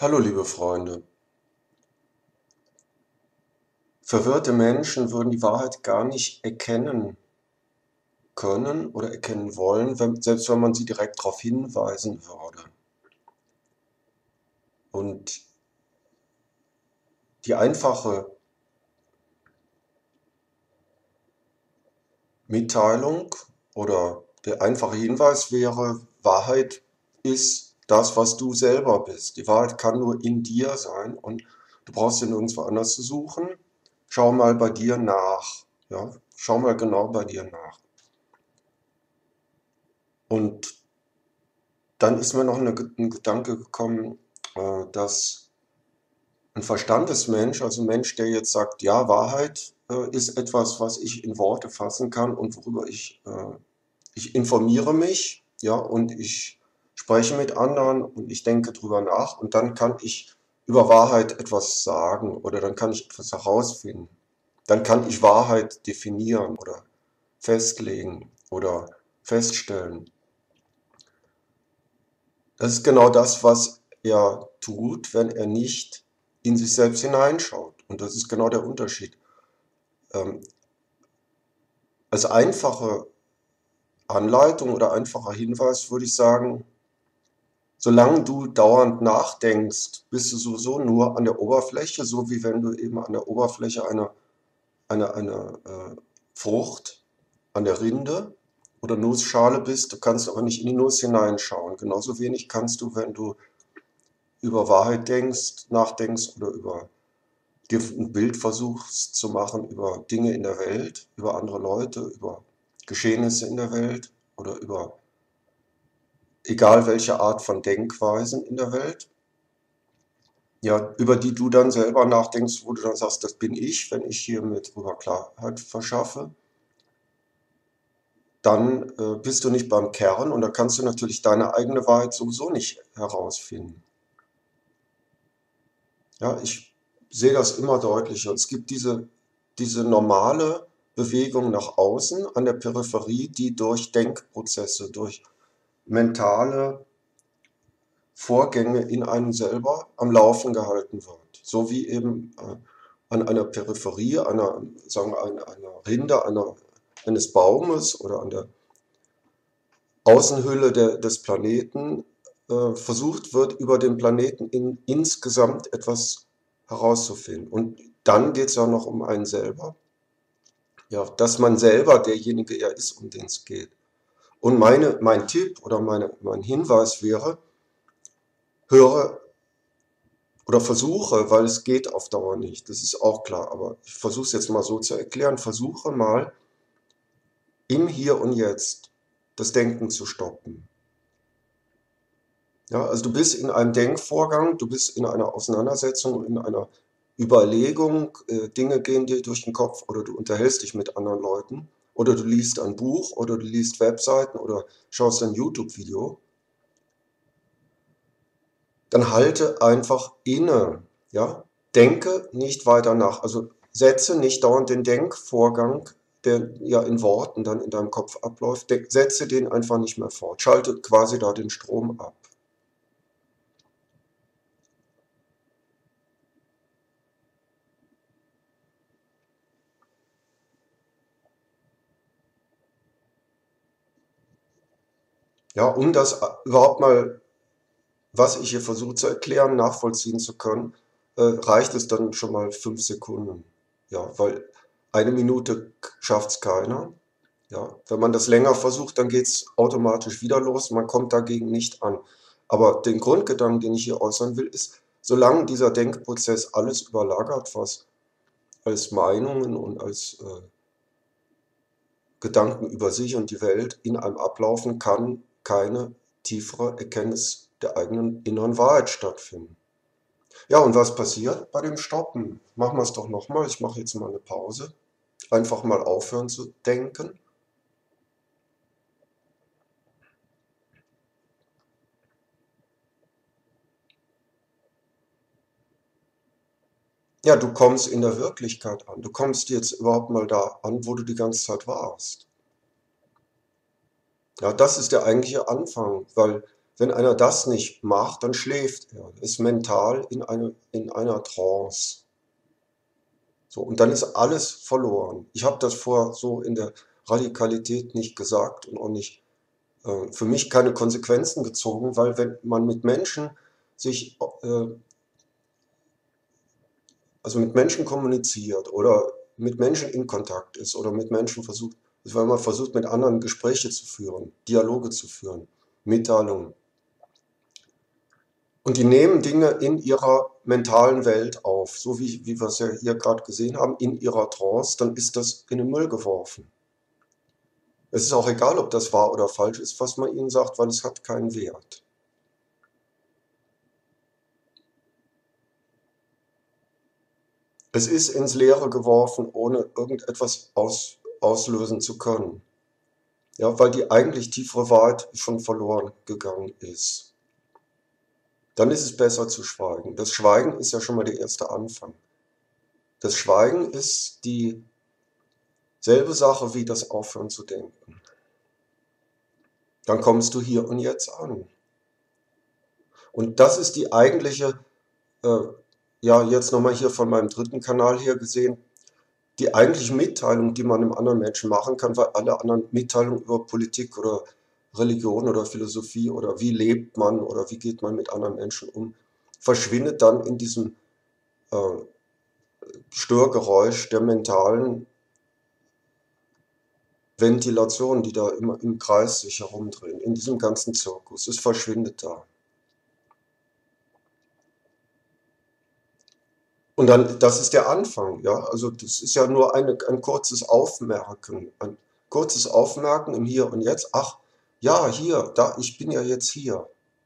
Hallo liebe Freunde. Verwirrte Menschen würden die Wahrheit gar nicht erkennen können oder erkennen wollen, selbst wenn man sie direkt darauf hinweisen würde. Und die einfache Mitteilung oder der einfache Hinweis wäre, Wahrheit ist das, was du selber bist. Die Wahrheit kann nur in dir sein und du brauchst sie nirgendwo anders zu suchen. Schau mal bei dir nach. Ja? Schau mal genau bei dir nach. Und dann ist mir noch ein Gedanke gekommen, dass ein Verstandesmensch, also ein Mensch, der jetzt sagt, ja, Wahrheit ist etwas, was ich in Worte fassen kann und worüber ich informiere mich, ja, und ich spreche mit anderen und ich denke drüber nach und dann kann ich über Wahrheit etwas sagen oder dann kann ich etwas herausfinden. Dann kann ich Wahrheit definieren oder festlegen oder feststellen. Das ist genau das, was er tut, wenn er nicht in sich selbst hineinschaut. Und das ist genau der Unterschied. Ähm, als einfache Anleitung oder einfacher Hinweis würde ich sagen, solange du dauernd nachdenkst, bist du sowieso nur an der Oberfläche, so wie wenn du eben an der Oberfläche eine Frucht, an der Rinde oder Nussschale bist. Du kannst aber nicht in die Nuss hineinschauen. Genauso wenig kannst du, wenn du über Wahrheit denkst, nachdenkst oder über dir ein Bild versuchst zu machen über Dinge in der Welt, über andere Leute, über Geschehnisse in der Welt oder über egal welche Art von Denkweisen in der Welt, ja, über die du dann selber nachdenkst, wo du dann sagst, das bin ich, wenn ich hier mit drüber Klarheit verschaffe, dann bist du nicht beim Kern und da kannst du natürlich deine eigene Wahrheit sowieso nicht herausfinden. Ja, ich sehe das immer deutlicher. Es gibt diese normale Bewegung nach außen an der Peripherie, die durch Denkprozesse, durch mentale Vorgänge in einem selber am Laufen gehalten wird. So wie eben an einer Peripherie, sagen wir, einer Rinde eines Baumes oder an der Außenhülle des Planeten versucht wird, über den Planeten insgesamt etwas herauszufinden. Und dann geht es ja noch um einen selber. Ja, dass man selber derjenige ja ist, um den es geht. Und mein Tipp oder mein Hinweis wäre, höre oder versuche, weil es geht auf Dauer nicht, das ist auch klar, aber ich versuche es jetzt mal so zu erklären, versuche mal im Hier und Jetzt das Denken zu stoppen. Ja, also du bist in einem Denkvorgang, du bist in einer Auseinandersetzung, in einer Überlegung, Dinge gehen dir durch den Kopf oder du unterhältst dich mit anderen Leuten oder du liest ein Buch oder du liest Webseiten oder schaust ein YouTube-Video. Dann halte einfach inne, ja, denke nicht weiter nach, also setze nicht dauernd den Denkvorgang, der ja in Worten dann in deinem Kopf abläuft, setze den einfach nicht mehr fort, schalte quasi da den Strom ab. Ja, um das überhaupt mal, was ich hier versuche zu erklären, nachvollziehen zu können, reicht es dann schon mal 5 Sekunden. Ja, weil eine Minute schafft es keiner. Ja, wenn man das länger versucht, dann geht es automatisch wieder los. Man kommt dagegen nicht an. Aber den Grundgedanken, den ich hier äußern will, ist, solange dieser Denkprozess alles überlagert, was als Meinungen und als Gedanken über sich und die Welt in einem ablaufen, kann keine tiefere Erkenntnis der eigenen inneren Wahrheit stattfinden. Ja, und was passiert bei dem Stoppen? Machen wir es doch nochmal. Ich mache jetzt mal eine Pause. Einfach mal aufhören zu denken. Ja, du kommst in der Wirklichkeit an. Du kommst jetzt überhaupt mal da an, wo du die ganze Zeit warst. Ja, das ist der eigentliche Anfang, weil Wenn einer das nicht macht, dann schläft er, ist mental in einer Trance. So, und dann ist alles verloren. Ich habe das vorher so in der Radikalität nicht gesagt und auch nicht für mich keine Konsequenzen gezogen, weil wenn man mit Menschen sich, also mit Menschen kommuniziert oder mit Menschen in Kontakt ist oder mit Menschen versucht, weil man versucht, mit anderen Gespräche zu führen, Dialoge zu führen, Mitteilungen. Und die nehmen Dinge in ihrer mentalen Welt auf, so wie wir es ja hier gerade gesehen haben, in ihrer Trance, dann ist das in den Müll geworfen. Es ist auch egal, ob das wahr oder falsch ist, was man ihnen sagt, weil es hat keinen Wert. Es ist ins Leere geworfen, ohne irgendetwas auslösen zu können. Ja, weil die eigentlich tiefere Wahrheit schon verloren gegangen ist. Dann ist es besser zu schweigen. Das Schweigen ist ja schon mal der erste Anfang. Das Schweigen ist dieselbe Sache wie das Aufhören zu denken. Dann kommst du hier und jetzt an. Und das ist die eigentliche, ja, jetzt nochmal hier von meinem dritten Kanal her gesehen, die eigentliche Mitteilung, die man einem anderen Menschen machen kann, weil alle anderen Mitteilungen über Politik oder Religion oder Philosophie oder wie lebt man oder wie geht man mit anderen Menschen um, verschwindet dann in diesem Störgeräusch der mentalen Ventilation, die da immer im Kreis sich herumdrehen, in diesem ganzen Zirkus. Es verschwindet da. Und dann, das ist der Anfang, ja. Also das ist ja nur ein kurzes Aufmerken, ein kurzes Aufmerken im Hier und Jetzt. Ach, ja, hier, da, ich bin ja jetzt hier.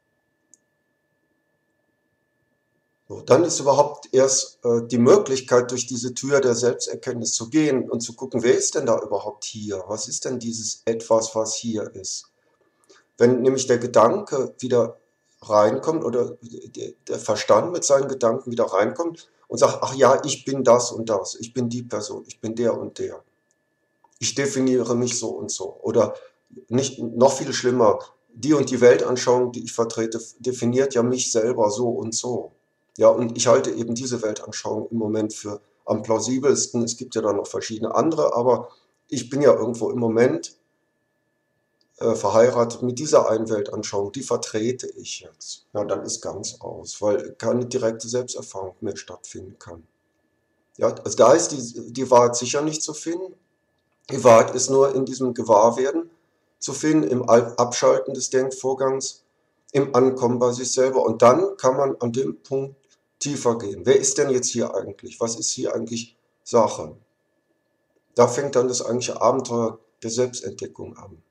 So, dann ist überhaupt erst die Möglichkeit, durch diese Tür der Selbsterkenntnis zu gehen und zu gucken, wer ist denn da überhaupt hier? Was ist denn dieses Etwas, was hier ist? Wenn nämlich der Gedanke wieder reinkommt oder der Verstand mit seinen Gedanken wieder reinkommt und sagt, ach ja, ich bin das und das, ich bin die Person, ich bin der und der. Ich definiere mich so und so. Oder nicht, noch viel schlimmer, die und die Weltanschauung, die ich vertrete, definiert ja mich selber so und so. Ja, und ich halte eben diese Weltanschauung im Moment für am plausibelsten. Es gibt ja dann noch verschiedene andere, aber ich bin ja irgendwo im Moment verheiratet mit dieser einen Weltanschauung, die vertrete ich jetzt. Ja, dann ist ganz aus, weil keine direkte Selbsterfahrung mehr stattfinden kann. Ja, also da ist die Wahrheit sicher nicht zu finden. Die Wahrheit ist nur in diesem Gewahrwerden zu finden, im Abschalten des Denkvorgangs, im Ankommen bei sich selber. Und dann kann man an dem Punkt tiefer gehen. Wer ist denn jetzt hier eigentlich? Was ist hier eigentlich Sache? Da fängt dann das eigentliche Abenteuer der Selbstentdeckung an.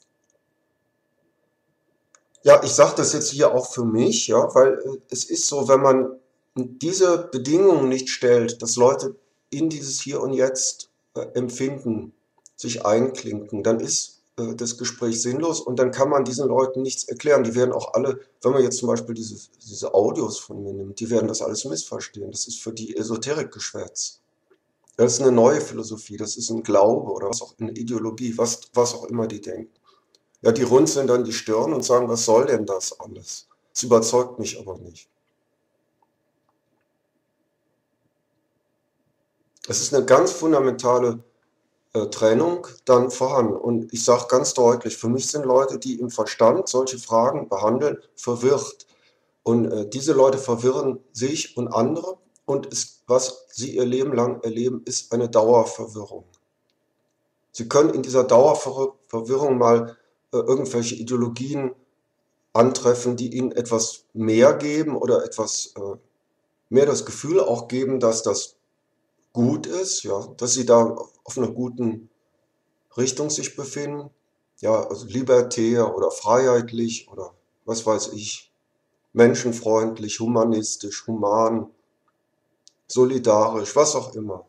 Ja, ich sage das jetzt hier auch für mich, ja, weil es ist so, wenn man diese Bedingungen nicht stellt, dass Leute in dieses Hier und Jetzt empfinden, sich einklinken, dann ist das Gespräch sinnlos und dann kann man diesen Leuten nichts erklären. Die werden auch alle, wenn man jetzt zum Beispiel diese Audios von mir nimmt, die werden das alles missverstehen. Das ist für die Esoterikgeschwätz. Das ist eine neue Philosophie, das ist ein Glaube oder was auch eine Ideologie, was auch immer die denken. Ja, die runzeln dann die Stirn und sagen, was soll denn das alles? Das überzeugt mich aber nicht. Es ist eine ganz fundamentale Trennung dann vorhanden. Und ich sage ganz deutlich, für mich sind Leute, die im Verstand solche Fragen behandeln, verwirrt. Und diese Leute verwirren sich und andere. Und was sie ihr Leben lang erleben, ist eine Dauerverwirrung. Sie können in dieser Dauerverwirrung mal irgendwelche Ideologien antreffen, die ihnen etwas mehr geben oder etwas mehr das Gefühl auch geben, dass das gut ist, ja, dass sie da auf einer guten Richtung sich befinden, ja, also libertär oder freiheitlich oder was weiß ich, menschenfreundlich, humanistisch, human, solidarisch, was auch immer.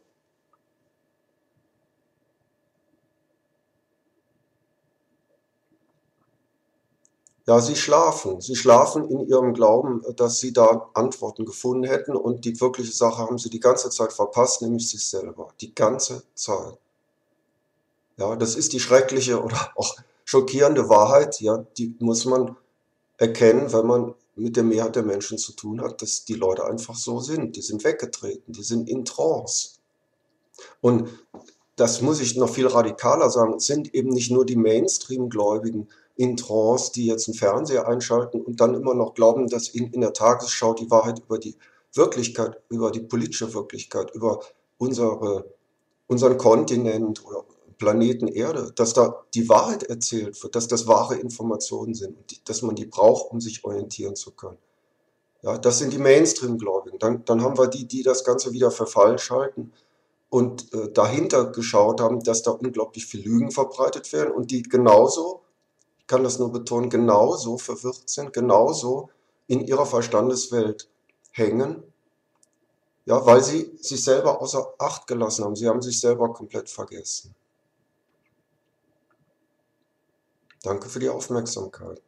Ja, sie schlafen in ihrem Glauben, dass sie da Antworten gefunden hätten und die wirkliche Sache haben sie die ganze Zeit verpasst, nämlich sich selber, die ganze Zeit. Ja, das ist die schreckliche oder auch schockierende Wahrheit, ja, die muss man erkennen, wenn man mit der Mehrheit der Menschen zu tun hat, dass die Leute einfach so sind. Die sind weggetreten, die sind in Trance. Und das muss ich noch viel radikaler sagen, es sind eben nicht nur die Mainstream-Gläubigen in Trance, die jetzt einen Fernseher einschalten und dann immer noch glauben, dass ihnen in der Tagesschau die Wahrheit über die Wirklichkeit, über die politische Wirklichkeit, über unseren Kontinent oder Planeten Erde, dass da die Wahrheit erzählt wird, dass das wahre Informationen sind, dass man die braucht, um sich orientieren zu können. Ja, das sind die Mainstream-Gläubigen. Dann haben wir die, die das Ganze wieder für falsch halten und dahinter geschaut haben, dass da unglaublich viel Lügen verbreitet werden und die genauso, ich kann das nur betonen, genauso verwirrt sind, genauso in ihrer Verstandeswelt hängen, ja, weil sie sich selber außer Acht gelassen haben. Sie haben sich selber komplett vergessen. Danke für die Aufmerksamkeit.